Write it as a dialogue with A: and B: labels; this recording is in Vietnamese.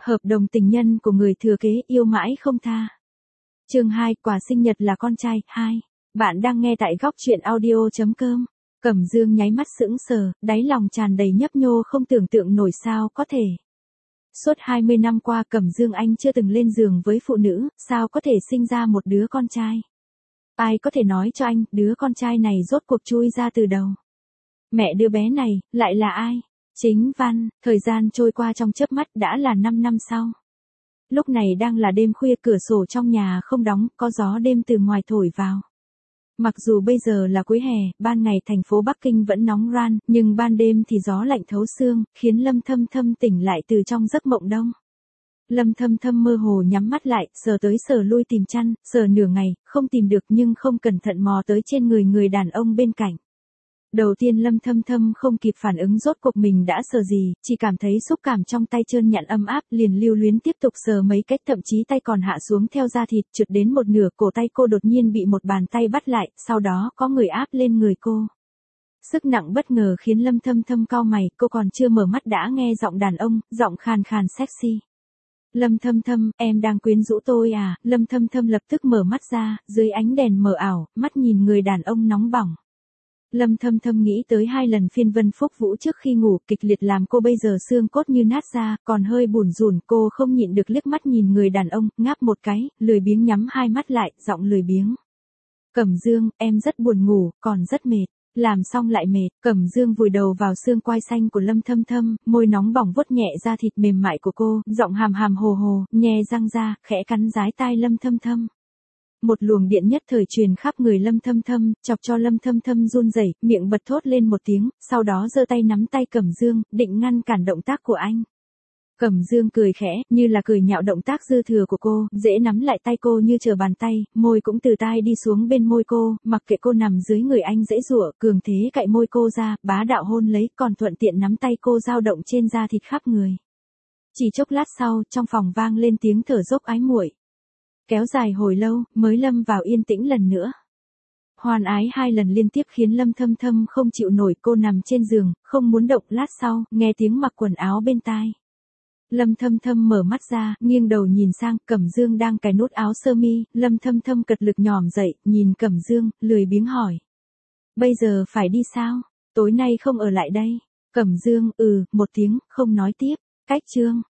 A: Hợp đồng tình nhân của người thừa kế yêu mãi không tha. Chương 2, quà sinh nhật là con trai. 2. Bạn đang nghe tại góc truyện audio.com. Cẩm Dương nháy mắt sững sờ, đáy lòng tràn đầy nhấp nhô không tưởng tượng nổi sao có thể. Suốt 20 năm qua Cẩm Dương anh chưa từng lên giường với phụ nữ, sao có thể sinh ra một đứa con trai. Ai có thể nói cho anh, đứa con trai này rốt cuộc chui ra từ đầu. Mẹ đứa bé này, lại là ai? Chính Văn. Thời gian trôi qua trong chớp mắt đã là 5 năm sau. Lúc này đang là đêm khuya, cửa sổ trong nhà không đóng, có gió đêm từ ngoài thổi vào. Mặc dù bây giờ là cuối hè, ban ngày thành phố Bắc Kinh vẫn nóng ran, nhưng ban đêm thì gió lạnh thấu xương, khiến Lâm Thâm Thâm tỉnh lại từ trong giấc mộng đông. Lâm Thâm Thâm mơ hồ nhắm mắt lại, sờ tới sờ lui tìm chăn, sờ nửa ngày, không tìm được nhưng không cẩn thận mò tới trên người người đàn ông bên cạnh. Đầu tiên Lâm Thâm Thâm không kịp phản ứng rốt cuộc mình đã sờ gì, chỉ cảm thấy xúc cảm trong tay trơn nhẵn ấm áp, liền lưu luyến tiếp tục sờ mấy cách, thậm chí tay còn hạ xuống theo da thịt, trượt đến một nửa, cổ tay cô đột nhiên bị một bàn tay bắt lại, sau đó có người áp lên người cô. Sức nặng bất ngờ khiến Lâm Thâm Thâm cau mày, cô còn chưa mở mắt đã nghe giọng đàn ông, giọng khàn khàn sexy. Lâm Thâm Thâm, em đang quyến rũ tôi à? Lâm Thâm Thâm lập tức mở mắt ra, dưới ánh đèn mờ ảo, mắt nhìn người đàn ông nóng bỏng. Lâm Thâm Thâm nghĩ tới 2 lần phiên vân phúc vũ trước khi ngủ, kịch liệt làm cô bây giờ xương cốt như nát ra, còn hơi bủn rủn, cô không nhịn được liếc mắt nhìn người đàn ông, ngáp một cái, lười biếng nhắm hai mắt lại, giọng lười biếng. Cẩm Dương, em rất buồn ngủ, còn rất mệt. Làm xong lại mệt. Cẩm Dương vùi đầu vào xương quai xanh của Lâm Thâm Thâm, môi nóng bỏng vuốt nhẹ da thịt mềm mại của cô, giọng hàm hàm hồ hồ, nhe răng ra, khẽ cắn dái tai Lâm Thâm Thâm. Một luồng điện nhất thời truyền khắp người Lâm Thâm Thâm, chọc cho Lâm Thâm Thâm run rẩy, miệng bật thốt lên một tiếng, sau đó giơ tay nắm tay Cẩm Dương, định ngăn cản động tác của anh. Cẩm Dương cười khẽ, như là cười nhạo động tác dư thừa của cô, dễ nắm lại tay cô như trở bàn tay, môi cũng từ tai đi xuống bên môi cô, mặc kệ cô nằm dưới người anh dễ dụa, cường thế cạy môi cô ra, bá đạo hôn lấy, còn thuận tiện nắm tay cô dao động trên da thịt khắp người. Chỉ chốc lát sau, trong phòng vang lên tiếng thở dốc ái muội. Kéo dài hồi lâu, mới lâm vào yên tĩnh lần nữa. Hoan ái 2 lần liên tiếp khiến Lâm Thâm Thâm không chịu nổi, cô nằm trên giường, không muốn động, lát sau, nghe tiếng mặc quần áo bên tai. Lâm Thâm Thâm mở mắt ra, nghiêng đầu nhìn sang, Cẩm Dương đang cài nút áo sơ mi, Lâm Thâm Thâm cật lực nhòm dậy, nhìn Cẩm Dương, lười biếng hỏi. Bây giờ phải đi sao? Tối nay không ở lại đây. Cẩm Dương, một tiếng, không nói tiếp. Cách chương.